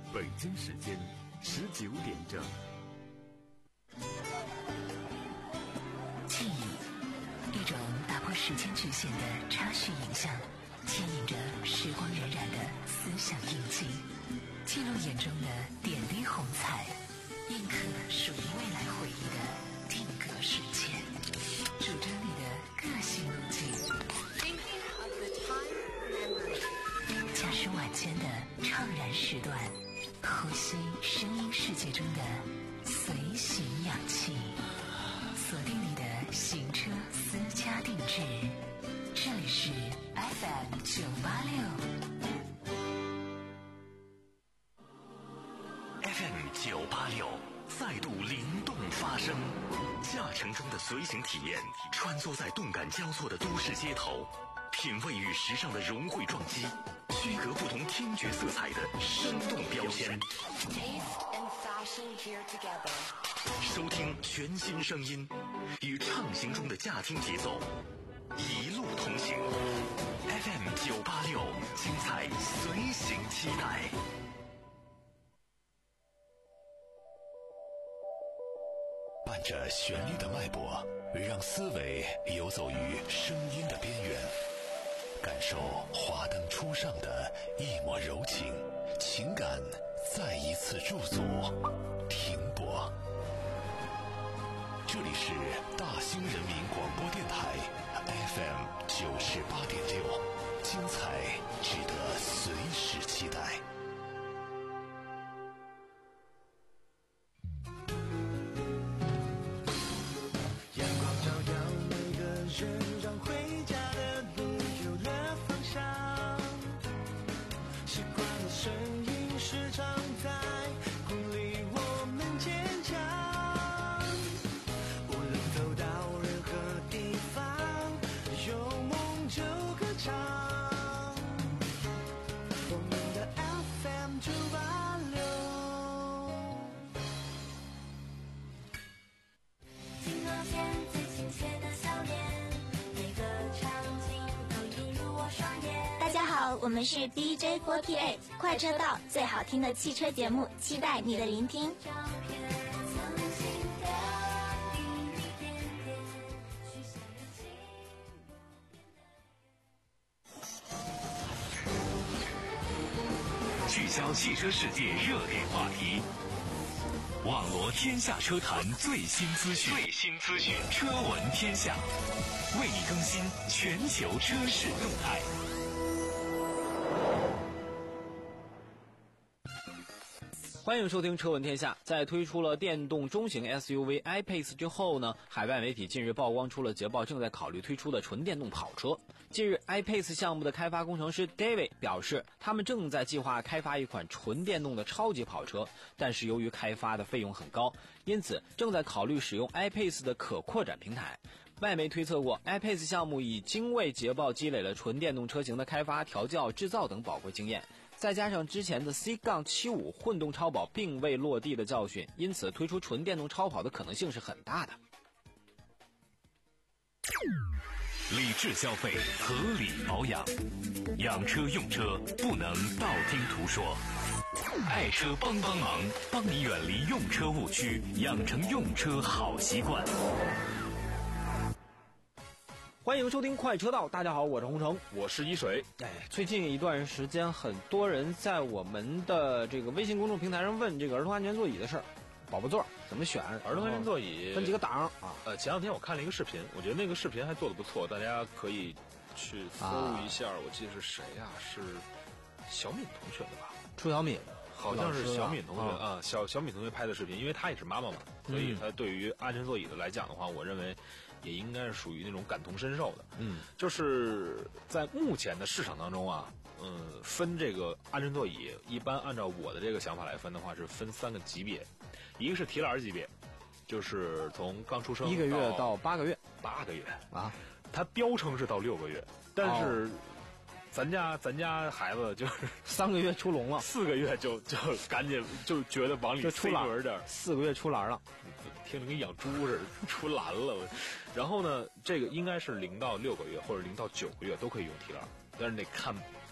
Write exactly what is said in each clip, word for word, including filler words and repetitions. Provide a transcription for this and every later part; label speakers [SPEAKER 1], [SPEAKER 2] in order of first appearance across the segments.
[SPEAKER 1] 北京时间十九点整。
[SPEAKER 2] 记忆，一种打破时间局限的插叙影像，牵引着时光荏苒的思想印记，记录眼中的点滴红彩，印刻属于未来回忆的定格瞬间，主张你的个性路径。驾驶晚间的怅然时段，呼吸声音世界中的随行氧气，锁定你的行车私家定制。这里是 F M 九八六
[SPEAKER 3] F M 九八六再度灵动发声，驾乘中的随行体验，穿梭在动感交错的都市街头，品味与时尚的融汇撞击，区隔不同听觉色彩的生动标签。收听全新声音，与畅行中的驾听节奏，一路同行。F M 九八六，精彩随行期待。伴着旋律的脉搏，让思维游走于声音的边缘，感受华灯初上的一抹柔情，情感再一次驻足停泊。这里是大兴人民广播电台 F M 九十八点六，精彩值得随时期待。
[SPEAKER 4] 让回家的路有了方向，习惯的声音时常在鼓励我们坚强，无论走到任何地方，有梦就歌唱，我们的 F M 九八六。
[SPEAKER 5] 听到现最亲切的笑脸，
[SPEAKER 6] 大家好，我们是 D J 四十八 快车道，最好听的汽车节目，期待你的聆听。
[SPEAKER 3] 聚焦汽车世界热点话题，网罗天下车坛最新资讯，最新资讯，车闻天下，为你更新全球车市动态。
[SPEAKER 7] 欢迎收听车闻天下。在推出了电动中型 S U V I-Pace 之后呢，海外媒体近日曝光出了捷豹正在考虑推出的纯电动跑车。近日 I-Pace 项目的开发工程师 David 表示，他们正在计划开发一款纯电动的超级跑车，但是由于开发的费用很高，因此正在考虑使用 I-Pace 的可扩展平台。外媒推测过 I-Pace 项目已经为捷豹积累了纯电动车型的开发、调教、制造等宝贵经验，再加上之前的 C 七十五 混动超跑并未落地的教训，因此推出纯电动超跑的可能性是很大的。
[SPEAKER 3] 理智消费，合理保养，养车用车不能道听途说。爱车帮帮忙，帮你远离用车误区，养成用车好习惯。
[SPEAKER 7] 欢迎收听快车道，大家好，我是洪城，
[SPEAKER 8] 我是一水。
[SPEAKER 7] 哎，最近一段时间，很多人在我们的这个微信公众平台上问这个儿童安全座椅的事儿，宝宝座怎么选？
[SPEAKER 8] 儿童安全座椅
[SPEAKER 7] 分几个档啊？
[SPEAKER 8] 呃，前两天我看了一个视频，我觉得那个视频还做得不错，大家可以去搜一下。啊、我记得是谁呀、啊？是小敏同学的吧？
[SPEAKER 7] 朱小敏。
[SPEAKER 8] 好像是小敏同学啊、嗯，小小敏同学拍的视频，因为她也是妈妈嘛，所以她对于安全座椅的来讲的话，我认为也应该是属于那种感同身受的。嗯，就是在目前的市场当中啊，嗯，分这个安全座椅，一般按照我的这个想法来分的话，是分三个级别，一个是提篮级别，就是从刚出生
[SPEAKER 7] 一个月到八个月，
[SPEAKER 8] 八个月
[SPEAKER 7] 啊，
[SPEAKER 8] 它标称是到六个月，但是。哦咱家咱家孩子就是
[SPEAKER 7] 三个月出笼了，
[SPEAKER 8] 四个月就就赶紧就觉得往里塞轮点，
[SPEAKER 7] 四个月出篮了，
[SPEAKER 8] 听着跟养猪似的，出篮了。然后呢，这个应该是零到六个月或者零到九个月都可以用提篮，但是得看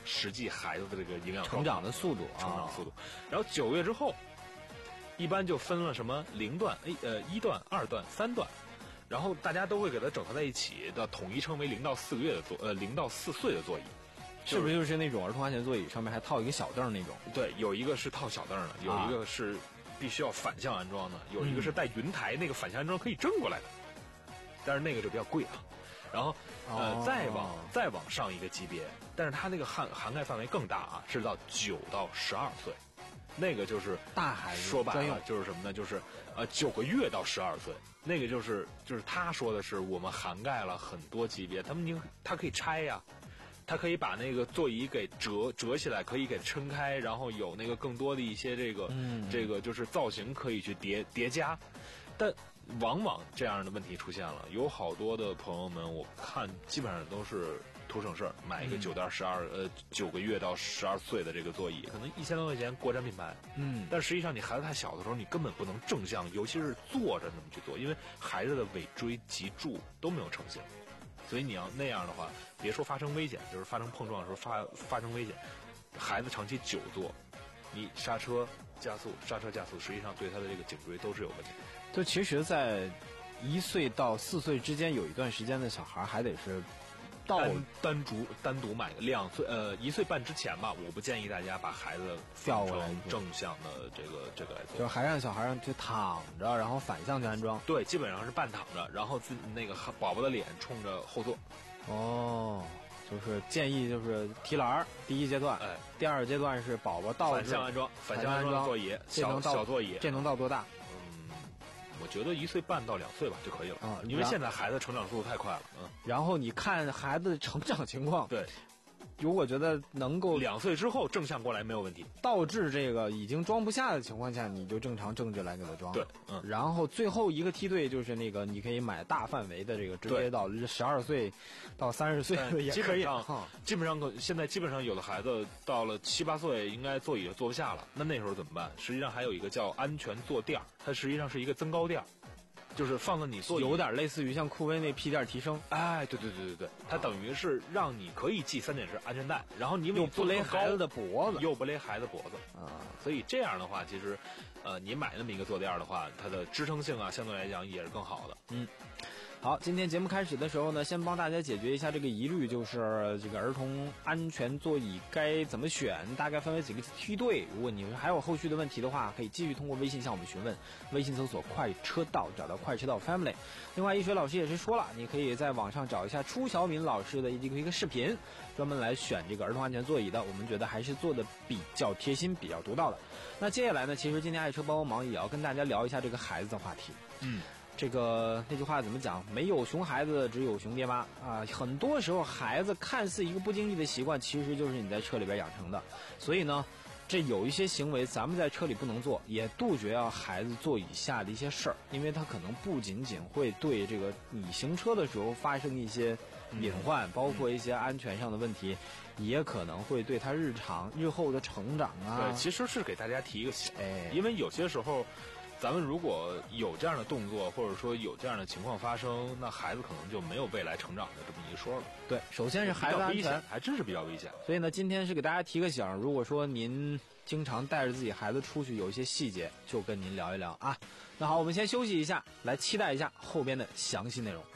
[SPEAKER 8] 实际孩子的这个营养
[SPEAKER 7] 成长的速度，
[SPEAKER 8] 成长速度。然后九个月之后，一般就分了什么零段、A 呃一段、二段、三段，然后大家都会给它整合在一起，的统一称为零到四个月的座呃零到四岁的座椅。
[SPEAKER 7] 是不是就是那种儿童安全座椅上面还套一个小凳那种？
[SPEAKER 8] 对，有一个是套小凳的，有一个是必须要反向安装的，有一个是带云台，那个反向安装可以正过来的，但是那个就比较贵啊。然后呃、哦、再往再往上一个级别，但是它那个涵涵盖范围更大啊，是到九到十二岁，那个就是
[SPEAKER 7] 大孩子
[SPEAKER 8] 说白了就是什么呢？就是呃九个月到十二岁，那个就是就是他说的是我们涵盖了很多级别，他们你它可以拆呀、啊。它可以把那个座椅给折折起来，可以给撑开，然后有那个更多的一些这个、嗯、这个就是造型可以去叠叠加，但往往这样的问题出现了，有好多的朋友们，我看基本上都是图省事儿，买一个九到十二呃九个月到十二岁的这个座椅，可能一千多块钱国产品牌，嗯，但实际上你孩子太小的时候，你根本不能正向，尤其是坐着那么去做，因为孩子的尾椎脊柱都没有成型。所以你要那样的话，别说发生危险，就是发生碰撞的时候发发生危险，孩子长期久坐，你刹车加速、刹车加速，实际上对他的这个颈椎都是有问题。
[SPEAKER 7] 就其实，在一岁到四岁之间有一段时间的小孩，还得是到
[SPEAKER 8] 单单独单独买个两岁呃一岁半之前吧，我不建议大家把孩子
[SPEAKER 7] 调过来
[SPEAKER 8] 正向的这个这个来做，
[SPEAKER 7] 就是还让小孩让去躺着，然后反向去安装。
[SPEAKER 8] 对，基本上是半躺着，然后自那个宝宝的脸冲着后座。
[SPEAKER 7] 哦，就是建议就是提篮第一阶段，哎，第二阶段是宝宝倒
[SPEAKER 8] 反向安装，反向安装座椅，小小座椅，
[SPEAKER 7] 这能到多大？
[SPEAKER 8] 我觉得一岁半到两岁吧就可以了啊、嗯，因为现在孩子成长速度太快了，嗯。
[SPEAKER 7] 然后你看孩子的成长情况，
[SPEAKER 8] 对，
[SPEAKER 7] 如果觉得能够
[SPEAKER 8] 两岁之后正向过来没有问题，
[SPEAKER 7] 倒置这个已经装不下的情况下，你就正常正着来给他装。
[SPEAKER 8] 对，嗯。
[SPEAKER 7] 然后最后一个梯队就是那个你可以买大范围的这个，直接到十二岁到三十岁的也可以。
[SPEAKER 8] 基本上，基本上现在基本上有的孩子到了七八岁，应该座椅就坐不下了。那那时候怎么办？实际上还有一个叫安全坐垫，它实际上是一个增高垫。就是放在你座椅，
[SPEAKER 7] 有点类似于像酷威那屁垫提升。
[SPEAKER 8] 哎，对对对对对，它等于是让你可以系三点式安全带，然后你
[SPEAKER 7] 又不勒孩子的脖子，
[SPEAKER 8] 又不勒孩子脖子啊。所以这样的话，其实，呃，你买那么一个坐垫的话，它的支撑性啊，相对来讲也是更好的。
[SPEAKER 7] 嗯。好，今天节目开始的时候呢，先帮大家解决一下这个疑虑，就是这个儿童安全座椅该怎么选，大概分为几个梯队。如果你还有后续的问题的话，可以继续通过微信向我们询问，微信搜索快车道，找到快车道 family。另外，一水老师也是说了，你可以在网上找一下初小敏老师的一个一个视频，专门来选这个儿童安全座椅的，我们觉得还是做的比较贴心，比较独到的。那接下来呢，其实今天爱车帮帮忙也要跟大家聊一下这个孩子的话题。嗯。这个那句话怎么讲？没有熊孩子，只有熊爹妈啊！很多时候，孩子看似一个不经意的习惯，其实就是你在车里边养成的。所以呢，这有一些行为咱们在车里不能做，也杜绝要孩子做以下的一些事儿，因为它可能不仅仅会对这个你行车的时候发生一些隐患，嗯、包括一些安全上的问题，也可能会对他日常日后的成长啊。
[SPEAKER 8] 对，其实是给大家提一个醒，哎，因为有些时候。咱们如果有这样的动作，或者说有这样的情况发生，那孩子可能就没有未来成长的这么一说了。
[SPEAKER 7] 对，首先是孩子安全，
[SPEAKER 8] 还真是比较危险。
[SPEAKER 7] 所以呢，今天是给大家提个醒，如果说您经常带着自己孩子出去，有一些细节就跟您聊一聊啊。那好，我们先休息一下，来期待一下后边的详细内容。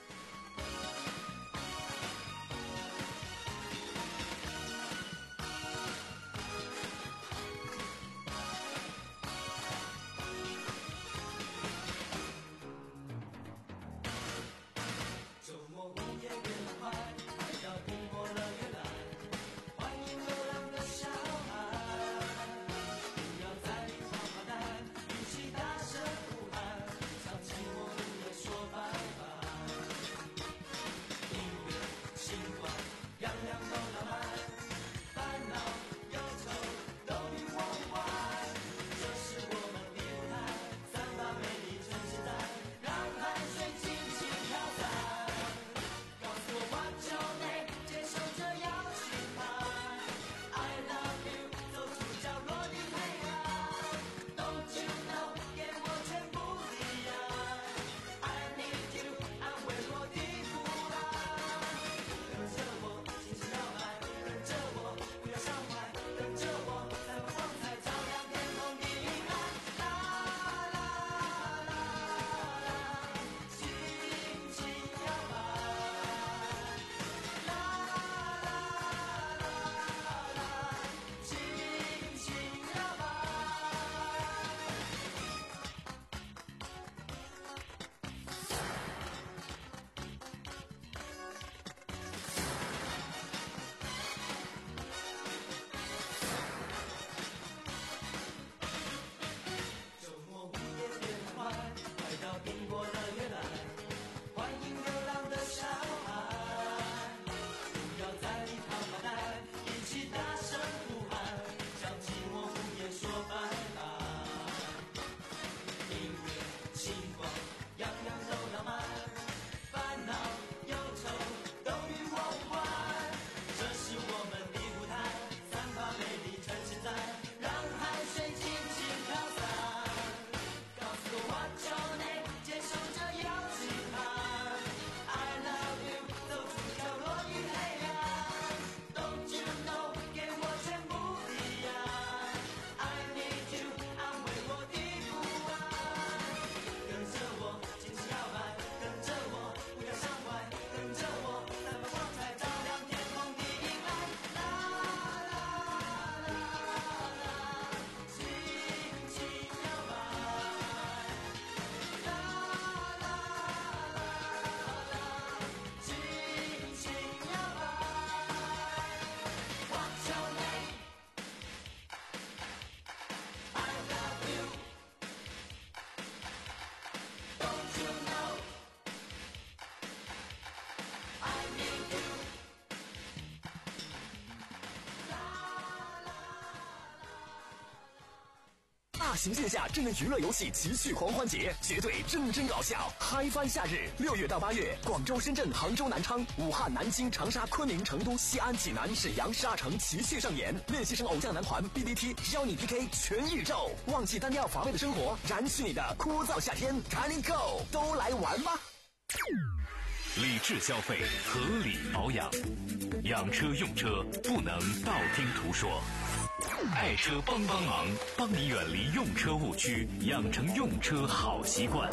[SPEAKER 9] 大型线下智能娱乐游戏奇趣狂欢节，绝对真真搞笑，嗨翻夏日，六月到八月，广州、深圳、杭州、南昌、武汉、南京、长沙、昆明、成都、西安、济南、沈阳、沙城齐聚上演。练习生偶像男团 B D T 邀你 P K 全宇宙，忘记单调乏味的生活，燃去你的枯燥夏天 ，Tiny Go， 都来玩吧！
[SPEAKER 3] 理智消费，合理保养，养车用车不能道听途说。爱车帮帮忙，帮你远离用车误区，养成用车好习惯。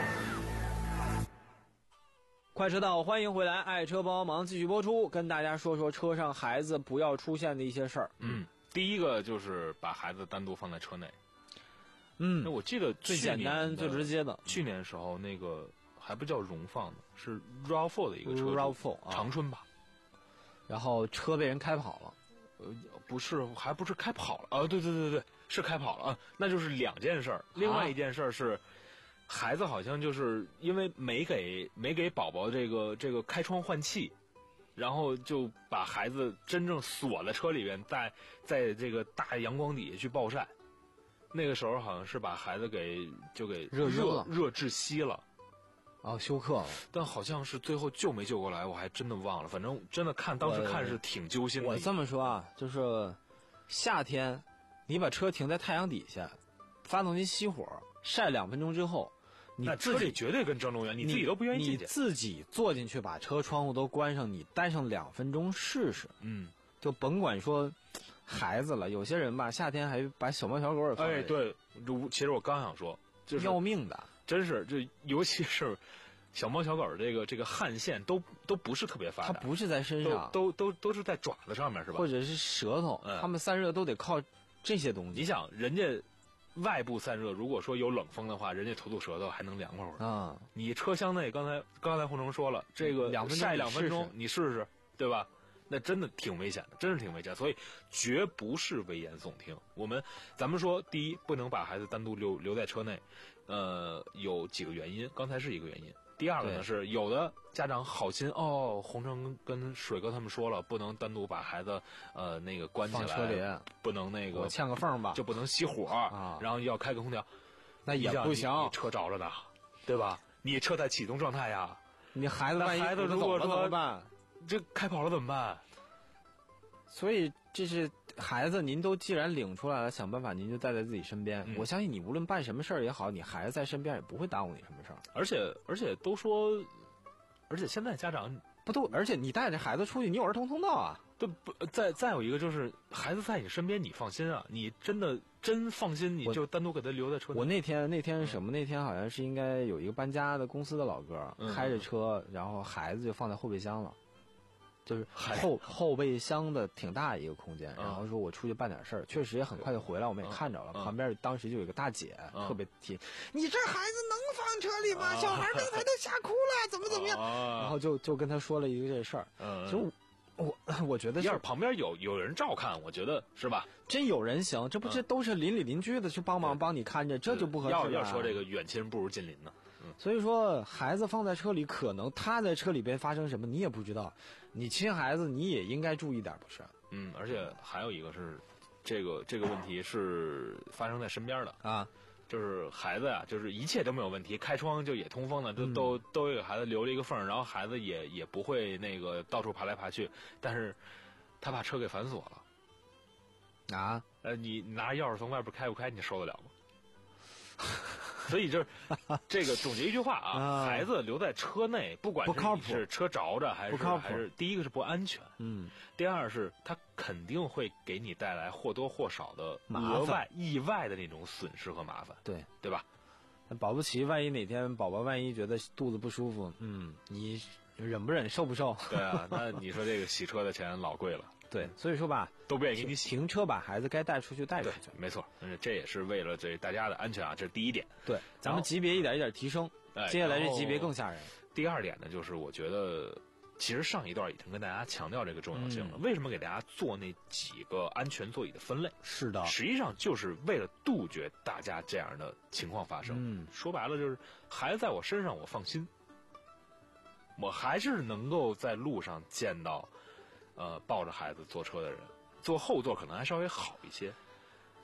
[SPEAKER 7] 快车道，欢迎回来，爱车帮帮忙继续播出，跟大家说说车上孩子不要出现的一些事儿。
[SPEAKER 8] 嗯，第一个就是把孩子单独放在车内。
[SPEAKER 7] 嗯，
[SPEAKER 8] 那我记得
[SPEAKER 7] 最简单、最直接的，
[SPEAKER 8] 去年时候那个还不叫荣放呢，是 R A V 四 的一个车
[SPEAKER 7] R A V 四、啊、
[SPEAKER 8] 长春吧，
[SPEAKER 7] 然后车被人开跑了。
[SPEAKER 8] 呃，不是，还不是开跑了啊？对对对对，是开跑了啊！那就是两件事儿。另外一件事儿是，孩子好像就是因为没给没给宝宝这个这个开窗换气，然后就把孩子真正锁在车里边，在在这个大阳光底下去暴晒。那个时候好像是把孩子给就给
[SPEAKER 7] 热
[SPEAKER 8] 热热窒息了。
[SPEAKER 7] 哦，休克了，
[SPEAKER 8] 但好像是最后救没救过来，我还真的忘了。反正真的看当时看是挺揪心的。
[SPEAKER 7] 我这么说啊，就是夏天，你把车停在太阳底下，发动机熄火，晒两分钟之后，你自己
[SPEAKER 8] 绝对跟郑中原，你自己都不愿意进去，
[SPEAKER 7] 你自己坐进去，把车窗户都关上，你待上两分钟试试。
[SPEAKER 8] 嗯，
[SPEAKER 7] 就甭管说孩子了，有些人吧，夏天还把小猫小狗也放。
[SPEAKER 8] 哎，对，其实我刚想说，就是
[SPEAKER 7] 要命的。
[SPEAKER 8] 真是，就尤其是小猫小狗这个这个汗腺都都不是特别发达，
[SPEAKER 7] 它不是在身上，
[SPEAKER 8] 都都都都是在爪子上面，是吧？
[SPEAKER 7] 或者是舌头，
[SPEAKER 8] 嗯、
[SPEAKER 7] 它们散热都得靠这些东西。
[SPEAKER 8] 你想，人家外部散热，如果说有冷风的话，人家吐吐舌头还能凉快会儿
[SPEAKER 7] 啊。
[SPEAKER 8] 你车厢内，刚才刚才胡成说了，这个
[SPEAKER 7] 两分
[SPEAKER 8] 晒两分钟，
[SPEAKER 7] 试试
[SPEAKER 8] 你试试，对吧？那真的挺危险的，真是挺危险，所以绝不是危言耸听。我们咱们说，第一，不能把孩子单独留留在车内，呃，有几个原因，刚才是一个原因。第二个呢是有的家长好心哦，红城跟水哥他们说了，不能单独把孩子呃那个关起来，
[SPEAKER 7] 放车里
[SPEAKER 8] 不能那个
[SPEAKER 7] 我嵌个缝吧，
[SPEAKER 8] 就不能熄火
[SPEAKER 7] 啊，
[SPEAKER 8] 然后要开个空调，
[SPEAKER 7] 那也不行，
[SPEAKER 8] 你车着着呢，对吧？你车在启动状态呀，
[SPEAKER 7] 你孩子万一
[SPEAKER 8] 孩子如果说
[SPEAKER 7] 怎么办？
[SPEAKER 8] 这开跑了怎么办？
[SPEAKER 7] 所以这是孩子，您都既然领出来了，想办法您就带在自己身边。
[SPEAKER 8] 嗯、
[SPEAKER 7] 我相信你无论办什么事儿也好，你孩子在身边也不会耽误你什么事儿。
[SPEAKER 8] 而且而且都说，而且现在家长
[SPEAKER 7] 不都，而且你带着孩子出去，你有儿童通道啊。
[SPEAKER 8] 对，不再再有一个就是孩子在你身边，你放心啊，你真的真放心，你就单独给他留在车内。
[SPEAKER 7] 我那天那天是什么？那天好像是应该有一个搬家的公司的老哥、嗯、开着车，然后孩子就放在后备箱了。就是后后备箱的挺大一个空间，然后说我出去办点事儿，确实也很快就回来，我们也看着了。旁边当时就有一个大姐，特别提，你这孩子能放车里吗？小孩刚才都吓哭了，怎么怎么样？然后就就跟他说了一个这事儿。其实我我觉得
[SPEAKER 8] 要是旁边有有人照看，我觉得是吧？
[SPEAKER 7] 真有人行，这不这都是邻里邻居的去帮忙帮你看着，这就不合适了。
[SPEAKER 8] 要要说这个远亲不如近邻呢。
[SPEAKER 7] 所以说，孩子放在车里，可能他在车里边发生什么，你也不知道。你亲孩子，你也应该注意点，不是？
[SPEAKER 8] 嗯，而且还有一个是，这个这个问题是发生在身边的
[SPEAKER 7] 啊，
[SPEAKER 8] 就是孩子呀、啊，就是一切都没有问题，开窗就也通风了，都、嗯、都都给孩子留了一个缝，然后孩子也也不会那个到处爬来爬去，但是他把车给反锁了
[SPEAKER 7] 啊。
[SPEAKER 8] 呃，你拿钥匙从外边开不开，你受得了吗？所以就是这个总结一句话啊，啊孩子留在车内，不管是你是车着着还是还是第一个是不安全，
[SPEAKER 7] 嗯，
[SPEAKER 8] 第二是他肯定会给你带来或多或少的额外意外的那种损失和麻烦，
[SPEAKER 7] 对
[SPEAKER 8] 对吧？
[SPEAKER 7] 保不齐万一哪天宝宝万一觉得肚子不舒服，嗯，你忍不忍受不受？
[SPEAKER 8] 对啊，那你说这个洗车的钱老贵了。
[SPEAKER 7] 对，所以说吧，
[SPEAKER 8] 都不愿意给你洗。
[SPEAKER 7] 停车把孩子该带出去带出去，
[SPEAKER 8] 没错，这也是为了这大家的安全啊，这是第一点。
[SPEAKER 7] 对，咱们级别一点一点提升，
[SPEAKER 8] 哎、
[SPEAKER 7] 接下来这级别更吓人。
[SPEAKER 8] 第二点呢，就是我觉得，其实上一段已经跟大家强调这个重要性了。
[SPEAKER 7] 嗯、
[SPEAKER 8] 为什么给大家做那几个安全座椅的分类？
[SPEAKER 7] 是的，
[SPEAKER 8] 实际上就是为了杜绝大家这样的情况发生。
[SPEAKER 7] 嗯，
[SPEAKER 8] 说白了就是孩子在我身上，我放心，我还是能够在路上见到，呃，抱着孩子坐车的人。坐后座可能还稍微好一些，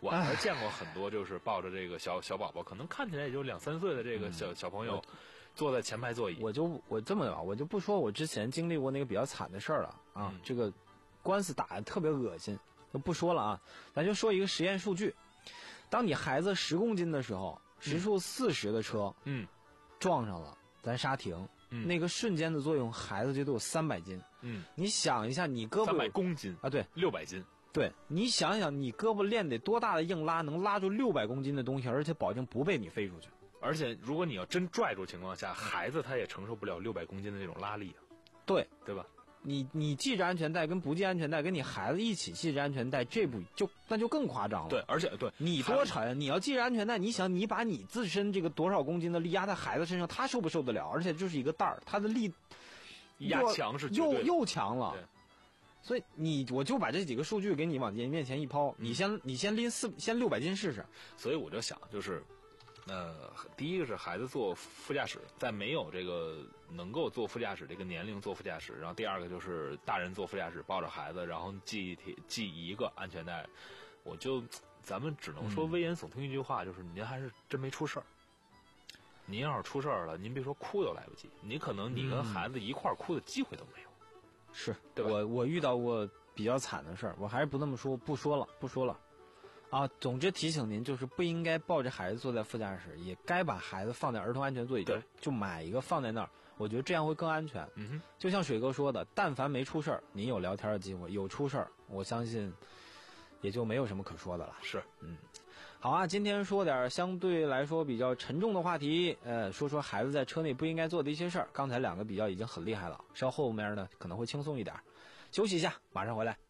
[SPEAKER 8] 我还是见过很多就是抱着这个小小宝宝，可能看起来也就两三岁的这个小、嗯、小朋友，坐在前排座椅。
[SPEAKER 7] 我就我这么吧，我就不说我之前经历过那个比较惨的事儿了啊，嗯、这个官司打得特别恶心，就不说了啊。咱就说一个实验数据：当你孩子十公斤的时候，时速四十的车，
[SPEAKER 8] 嗯，
[SPEAKER 7] 撞上了，咱刹停。嗯、那个瞬间的作用，孩子就都有三百斤。
[SPEAKER 8] 嗯，
[SPEAKER 7] 你想一下，你胳膊
[SPEAKER 8] 三百公斤
[SPEAKER 7] 啊，对，
[SPEAKER 8] 六百斤。
[SPEAKER 7] 对，你想想，你胳膊练得多大的硬拉，能拉住六百公斤的东西，而且保证不被你飞出去。
[SPEAKER 8] 而且，如果你要真拽住情况下，孩子他也承受不了六百公斤的那种拉力啊。
[SPEAKER 7] 对，
[SPEAKER 8] 对吧？
[SPEAKER 7] 你你系着安全带跟不系安全带，跟你孩子一起系着安全带，这不就那就更夸张了。
[SPEAKER 8] 对，而且对
[SPEAKER 7] 你多沉，你要系着安全带，你想你把你自身这个多少公斤的力压在孩子身上，他受不受得了？而且就是一个袋儿，他的力
[SPEAKER 8] 压强是
[SPEAKER 7] 又又强了。所以你我就把这几个数据给你往你面前一抛，你先你先拎四先六百斤试试。
[SPEAKER 8] 所以我就想就是。呃，第一个是孩子坐副驾驶，在没有这个能够坐副驾驶这个年龄坐副驾驶，然后第二个就是大人坐副驾驶抱着孩子，然后系系一个安全带，我就咱们只能说危言耸听一句话，就是您还是真没出事儿。您要是出事儿了，您别说哭都来不及，你可能你跟孩子一块儿哭的机会都没有。
[SPEAKER 7] 是，
[SPEAKER 8] 对吧？
[SPEAKER 7] 我我遇到过比较惨的事儿，我还是不那么说，不说了，不说了。啊，总之提醒您，就是不应该抱着孩子坐在副驾驶，也该把孩子放在儿童安全座椅，就就买一个放在那儿。我觉得这样会更安全。
[SPEAKER 8] 嗯哼，
[SPEAKER 7] 就像水哥说的，但凡没出事儿，您有聊天的机会；有出事儿，我相信也就没有什么可说的了。
[SPEAKER 8] 是，
[SPEAKER 7] 嗯，好啊，今天说点相对来说比较沉重的话题，呃，说说孩子在车内不应该做的一些事儿。刚才两个比较已经很厉害了，稍后面呢可能会轻松一点。休息一下，马上回来。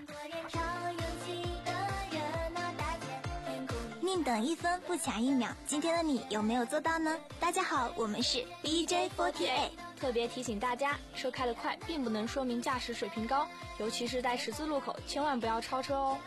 [SPEAKER 6] 宁等一分不抢一秒，今天的你有没有做到呢？大家好，我们是 B J 四十八，
[SPEAKER 10] 特别提醒大家，车开得快并不能说明驾驶水平高，尤其是在十字路口，千万不要超车哦。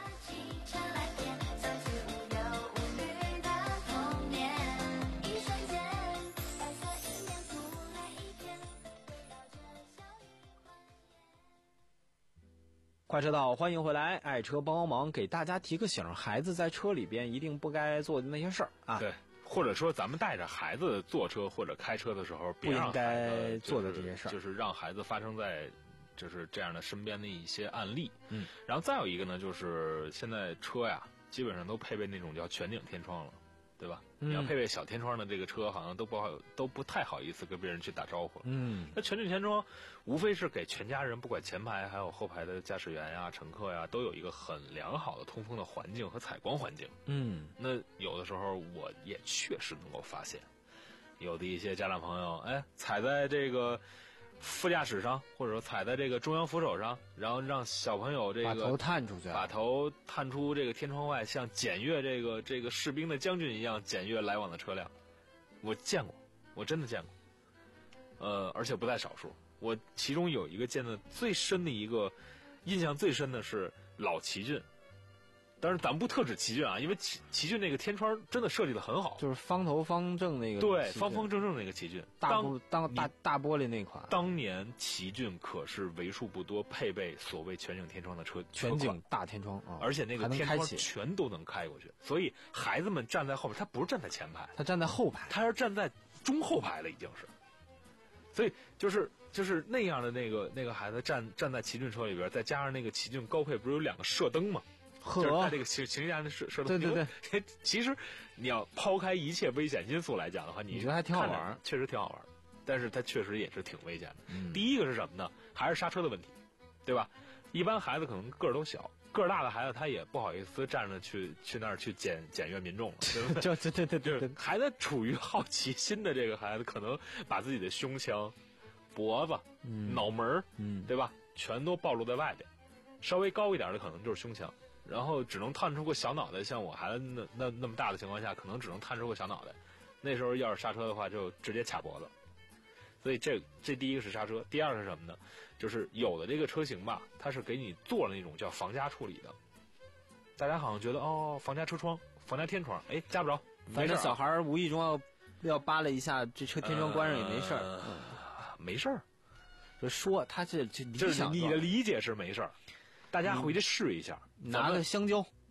[SPEAKER 7] 快车道，欢迎回来！爱车帮帮忙，给大家提个醒：孩子在车里边一定不该做的那些事儿啊。
[SPEAKER 8] 对，或者说咱们带着孩子坐车或者开车的时候，
[SPEAKER 7] 不应该做的这些事儿，
[SPEAKER 8] 就是让孩子发生在就是这样的身边的一些案例。
[SPEAKER 7] 嗯，
[SPEAKER 8] 然后再有一个呢，就是现在车呀，基本上都配备那种叫全景天窗了。对吧？
[SPEAKER 7] 嗯、
[SPEAKER 8] 你要配备小天窗的这个车，好像都不好，都不太好意思跟别人去打招呼了。
[SPEAKER 7] 嗯，
[SPEAKER 8] 那全景天窗无非是给全家人，不管前排还有后排的驾驶员呀、乘客呀，都有一个很良好的通风的环境和采光环境。
[SPEAKER 7] 嗯，
[SPEAKER 8] 那有的时候我也确实能够发现，有的一些家长朋友，哎，踩在这个副驾驶上，或者说踩在这个中央扶手上，然后让小朋友这个
[SPEAKER 7] 把头探出去，
[SPEAKER 8] 把头探出这个天窗外，像检阅这个这个士兵的将军一样检阅来往的车辆。我见过，我真的见过，呃，而且不在少数。我其中有一个见的最深的一个，印象最深的是老奇骏。当然，咱们不特指奇骏啊，因为奇奇骏那个天窗真的设计的很好，
[SPEAKER 7] 就是方头方正那个，
[SPEAKER 8] 对，方方正正那个奇骏，
[SPEAKER 7] 大玻当大大玻璃那款。
[SPEAKER 8] 当年奇骏可是为数不多配备所谓全景天窗的车，
[SPEAKER 7] 全景大天窗啊，
[SPEAKER 8] 而且那个天窗全都能开过去，所以孩子们站在后面，他不是站在前排，
[SPEAKER 7] 他站在后排，
[SPEAKER 8] 他是站在中后排了，已经是。所以就是就是那样的那个那个孩子站站在奇骏车里边，再加上那个奇骏高配不是有两个射灯吗？就是在这个行行驾的射射灯，
[SPEAKER 7] 对对
[SPEAKER 8] 对。其实你要抛开一切危险因素来讲的话，你
[SPEAKER 7] 觉得还挺好玩，
[SPEAKER 8] 确实挺好玩，但是它确实也是挺危险的。
[SPEAKER 7] 嗯、
[SPEAKER 8] 第一个是什么呢？还是刹车的问题，对吧？一般孩子可能个儿都小，个儿大的孩子他也不好意思站着去去那儿去检检阅民众了，对不对？
[SPEAKER 7] 就对对对对对，
[SPEAKER 8] 还在处于好奇心的这个孩子，可能把自己的胸腔、脖子、
[SPEAKER 7] 嗯、
[SPEAKER 8] 脑门，
[SPEAKER 7] 嗯，
[SPEAKER 8] 对吧？全都暴露在外边。稍微高一点的可能就是胸腔。然后只能探出个小脑袋，像我孩子那那那么大的情况下，可能只能探出个小脑袋。那时候要是刹车的话，就直接卡脖子。所以这这第一个是刹车，第二个是什么呢？就是有的这个车型吧，它是给你做了那种叫防夹处理的。大家好像觉得哦，防夹车窗、防夹天窗，哎，夹不着。
[SPEAKER 7] 反正小孩无意中要要扒拉一下，这车天窗关上也没事儿、
[SPEAKER 8] 呃嗯，没事儿。
[SPEAKER 7] 就说他这这
[SPEAKER 8] 理想，你的理解是没事儿。大家回去试一下，
[SPEAKER 7] 拿个香蕉，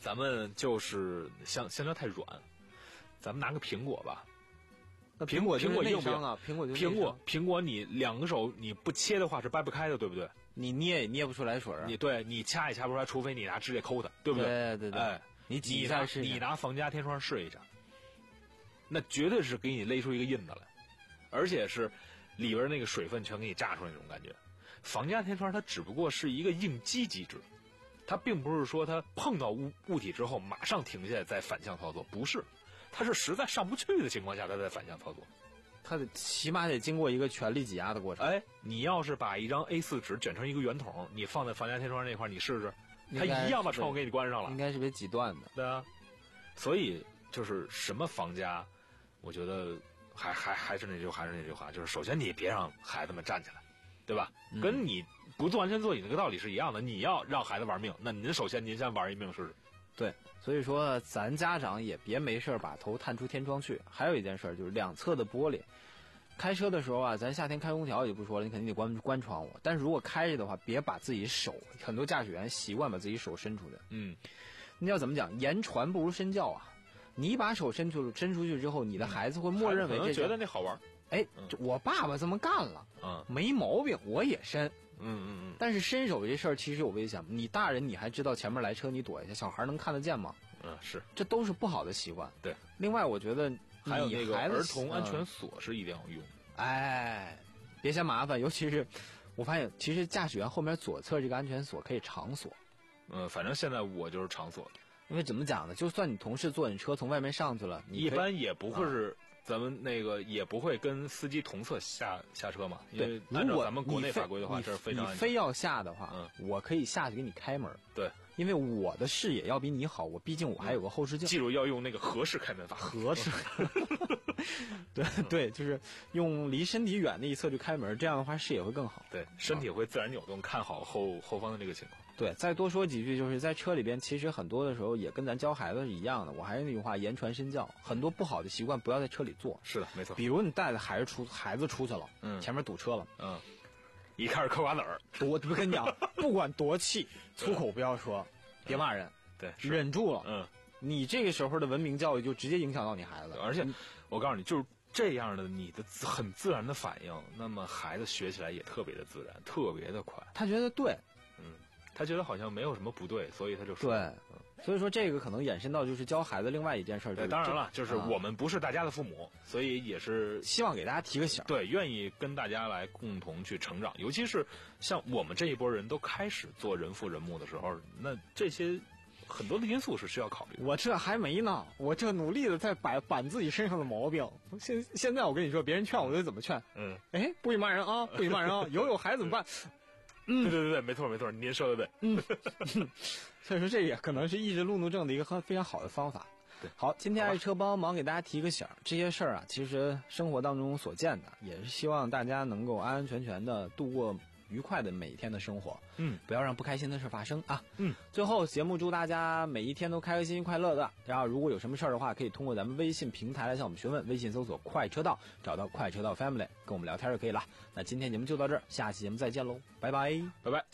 [SPEAKER 8] 咱们就是香香蕉太软，咱们拿个苹果吧。
[SPEAKER 7] 那
[SPEAKER 8] 苹果
[SPEAKER 7] 苹果
[SPEAKER 8] 硬不硬
[SPEAKER 7] 啊？苹果就
[SPEAKER 8] 苹果苹果你两个手你不切的话是掰不开的，对不对？
[SPEAKER 7] 你捏也捏不出来水啊。
[SPEAKER 8] 你对你掐也掐不出来，除非你拿指甲抠它，对不对？
[SPEAKER 7] 对对对。
[SPEAKER 8] 哎，
[SPEAKER 7] 你
[SPEAKER 8] 你拿你拿防夹天霜试一下，那绝对是给你勒出一个印子来，而且是里边那个水分全给你炸出来那种感觉。防夹天霜它只不过是一个应激机制，它并不是说它碰到物物体之后马上停下来再反向操作，不是。它是实在上不去的情况下，它在反向操作，
[SPEAKER 7] 它得起码得经过一个全力挤压的过程。
[SPEAKER 8] 哎，你要是把一张 A 四 纸卷成一个圆筒，你放在防夹天窗那块，你试试，它一样把窗户给你关上了。
[SPEAKER 7] 应该是被挤断的。
[SPEAKER 8] 对啊，所以就是什么防夹，我觉得还还还是那句还是那句话，就是首先你别让孩子们站起来，对吧？嗯、跟你不做安全座椅那个道理是一样的。你要让孩子玩命，那您首先您先玩一命试试。
[SPEAKER 7] 对，所以说咱家长也别没事把头探出天窗去。还有一件事就是两侧的玻璃，开车的时候啊，咱夏天开空调也不说了，你肯定得关关窗户。但是如果开着的话，别把自己手，很多驾驶员习惯把自己手伸出去。
[SPEAKER 8] 嗯，
[SPEAKER 7] 那要怎么讲？言传不如身教啊！你把手伸出伸出去之后，你的孩子会默认为这、嗯、
[SPEAKER 8] 觉得那好玩。
[SPEAKER 7] 哎，嗯、我爸爸这么干了，
[SPEAKER 8] 嗯，
[SPEAKER 7] 没毛病，我也伸。
[SPEAKER 8] 嗯嗯嗯，
[SPEAKER 7] 但是伸手这事儿其实有危险。你大人你还知道前面来车你躲一下，小孩能看得见吗？
[SPEAKER 8] 嗯，是，
[SPEAKER 7] 这都是不好的习惯。
[SPEAKER 8] 对，
[SPEAKER 7] 另外我觉得
[SPEAKER 8] 还有那个儿童安全锁是一定要用。
[SPEAKER 7] 嗯、哎，别嫌麻烦，尤其是我发现，其实驾驶员后面左侧这个安全锁可以长锁。
[SPEAKER 8] 嗯，反正现在我就是长锁的。
[SPEAKER 7] 因为怎么讲呢？就算你同事坐你车从外面上去了，你
[SPEAKER 8] 一般也不会是。啊咱们那个也不会跟司机同侧下下车嘛，因为按照咱们国内法规的话，这是非常安全。
[SPEAKER 7] 你非要下的话，
[SPEAKER 8] 嗯，
[SPEAKER 7] 我可以下去给你开门。
[SPEAKER 8] 对，
[SPEAKER 7] 因为我的视野要比你好，我毕竟我还有个后视镜。
[SPEAKER 8] 记住要用那个合适开门法。
[SPEAKER 7] 合适。对对，就是用离身体远的一侧去开门，这样的话视野会更好。
[SPEAKER 8] 对，身体会自然扭动，看好后后方的这个情况。
[SPEAKER 7] 对，再多说几句，就是在车里边，其实很多的时候也跟咱教孩子是一样的。我还是那句话，言传身教，很多不好的习惯不要在车里做。
[SPEAKER 8] 是的，没错。
[SPEAKER 7] 比如你带着孩子出孩子出去了，
[SPEAKER 8] 嗯，
[SPEAKER 7] 前面堵车了，
[SPEAKER 8] 嗯，一开始嗑瓜子儿，
[SPEAKER 7] 我不跟你讲，不管多气，粗口不要说，别骂人，
[SPEAKER 8] 对，
[SPEAKER 7] 忍住了，
[SPEAKER 8] 嗯，
[SPEAKER 7] 你这个时候的文明教育就直接影响到你孩子。
[SPEAKER 8] 而且我告诉你，就是这样的你的很自然的反应，那么孩子学起来也特别的自然，特别的快。
[SPEAKER 7] 他觉得对，
[SPEAKER 8] 嗯。他觉得好像没有什么不对，所以他就说。
[SPEAKER 7] 对，嗯、所以说这个可能衍生到就是教孩子另外一件事。
[SPEAKER 8] 对，当然了，就是我们不是大家的父母，啊、所以也是
[SPEAKER 7] 希望给大家提个醒。
[SPEAKER 8] 对，愿意跟大家来共同去成长，尤其是像我们这一波人都开始做人父人母的时候，那这些很多的因素是需要考虑的。
[SPEAKER 7] 我这还没呢，我这努力的在板板自己身上的毛病。现现在我跟你说，别人劝我就怎么劝。
[SPEAKER 8] 嗯，
[SPEAKER 7] 哎，不许骂人啊，不许骂人啊，有有孩子怎么办？
[SPEAKER 8] 嗯，对对对，没错没错，您说的对。
[SPEAKER 7] 嗯，所以说这也可能是抑制路怒症的一个很非常好的方法。
[SPEAKER 8] 对，
[SPEAKER 7] 好，今天爱车帮忙给大家提个醒，这些事儿啊，其实生活当中所见的，也是希望大家能够安安全全的度过愉快的每一天的生活。
[SPEAKER 8] 嗯，
[SPEAKER 7] 不要让不开心的事发生啊。
[SPEAKER 8] 嗯，
[SPEAKER 7] 最后节目祝大家每一天都开开心心快乐的。然后如果有什么事儿的话，可以通过咱们微信平台来向我们询问，微信搜索快车道，找到快车道 family 跟我们聊天就可以了。那今天节目就到这儿，下期节目再见喽，拜拜
[SPEAKER 8] 拜拜。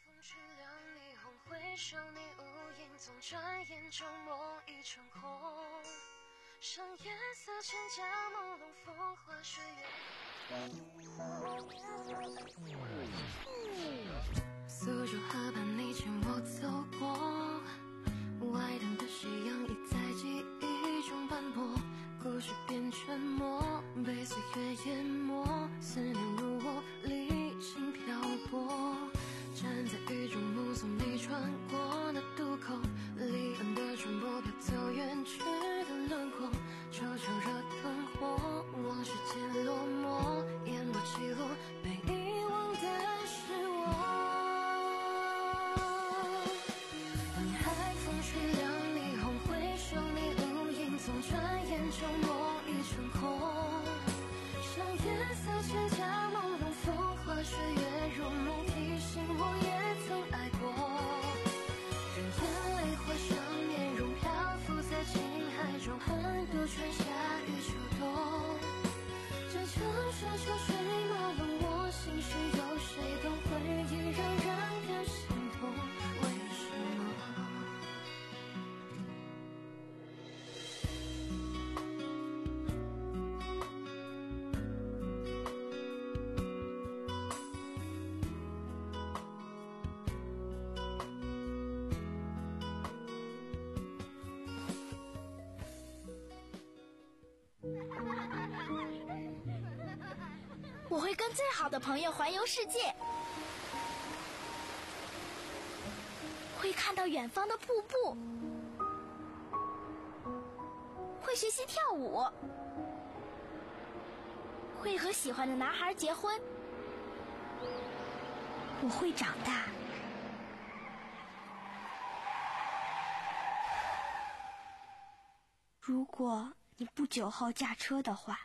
[SPEAKER 5] 像夜色千家朦胧，风花雪月。苏州河畔，你牵我走过，外滩的夕阳已在记忆中斑驳，故事变沉默，被岁月淹没，思念如我历经漂泊，站在雨中目送你穿过那渡口，离岸的船舶飘走远去的轮廓，久久热灯火，往事渐落寞，烟波起落，被遗忘的是我。当海风吹凉你红回首，你无影踪，转眼就梦已成空，像夜色千家朦胧，风花雪月如梦，提醒我也曾爱过，任眼泪化成面容，漂浮在情海中，横渡春夏与秋冬，这城市秋水马龙，我心事有谁懂？回忆让人更心痛，为什么？
[SPEAKER 6] 我会跟最好的朋友环游世界，会看到远方的瀑布，会学习跳舞，会和喜欢的男孩结婚。我会长大。如果你不酒后驾车的话，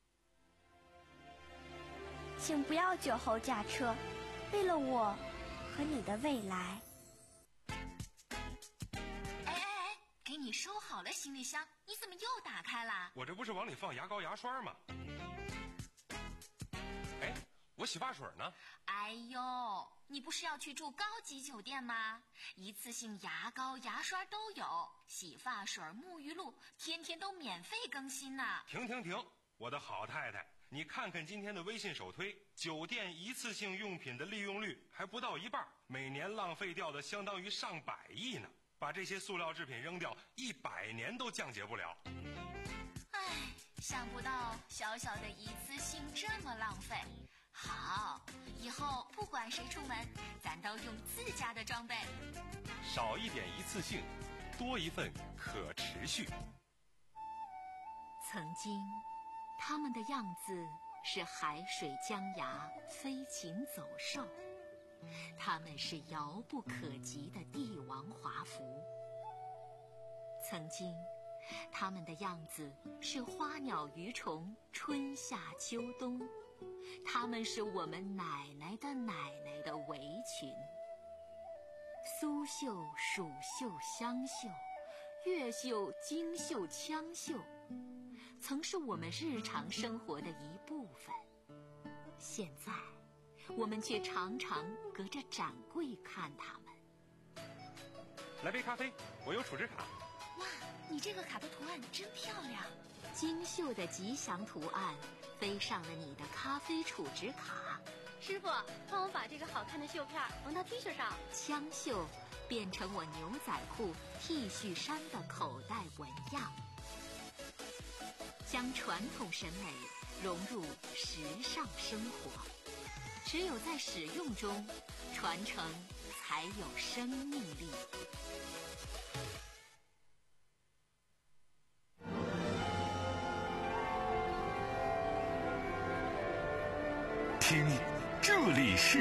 [SPEAKER 6] 请不要酒后驾车，为了我和你的未来。
[SPEAKER 2] 哎哎哎，给你收好了行李箱，你怎么又打开了？
[SPEAKER 11] 我这不是往里放牙膏牙刷吗？哎，我洗发水呢？
[SPEAKER 2] 哎呦，你不是要去住高级酒店吗？一次性牙膏牙刷都有，洗发水沐浴露天天都免费更新呢。
[SPEAKER 11] 停停停，我的好太太，你看看今天的微信首推，酒店一次性用品的利用率还不到一半，每年浪费掉的相当于上百亿呢。把这些塑料制品扔掉，一百年都降解不了。
[SPEAKER 2] 唉，想不到小小的一次性这么浪费。好，以后不管谁出门，咱都用自家的装备。
[SPEAKER 11] 少一点一次性，多一份可持续。
[SPEAKER 2] 曾经，他们的样子是海水江崖，飞禽走兽。他们是遥不可及的帝王华服。曾经，他们的样子是花鸟鱼虫，春夏秋冬。他们是我们奶奶的奶奶的围裙。苏绣、蜀绣、湘绣，越绣、京绣、羌绣，曾是我们日常生活的一部分。现在，我们却常常隔着展柜看它们。
[SPEAKER 11] 来杯咖啡，我有储值卡。
[SPEAKER 2] 哇，你这个卡的图案真漂亮！精绣的吉祥图案飞上了你的咖啡储值卡。
[SPEAKER 12] 师傅，帮我把这个好看的绣片缝到 T 恤上。
[SPEAKER 2] 枪绣变成我牛仔裤、T 恤衫的口袋纹样，将传统审美融入时尚生活。只有在使用中，传承才有生命力。
[SPEAKER 3] 听，这里是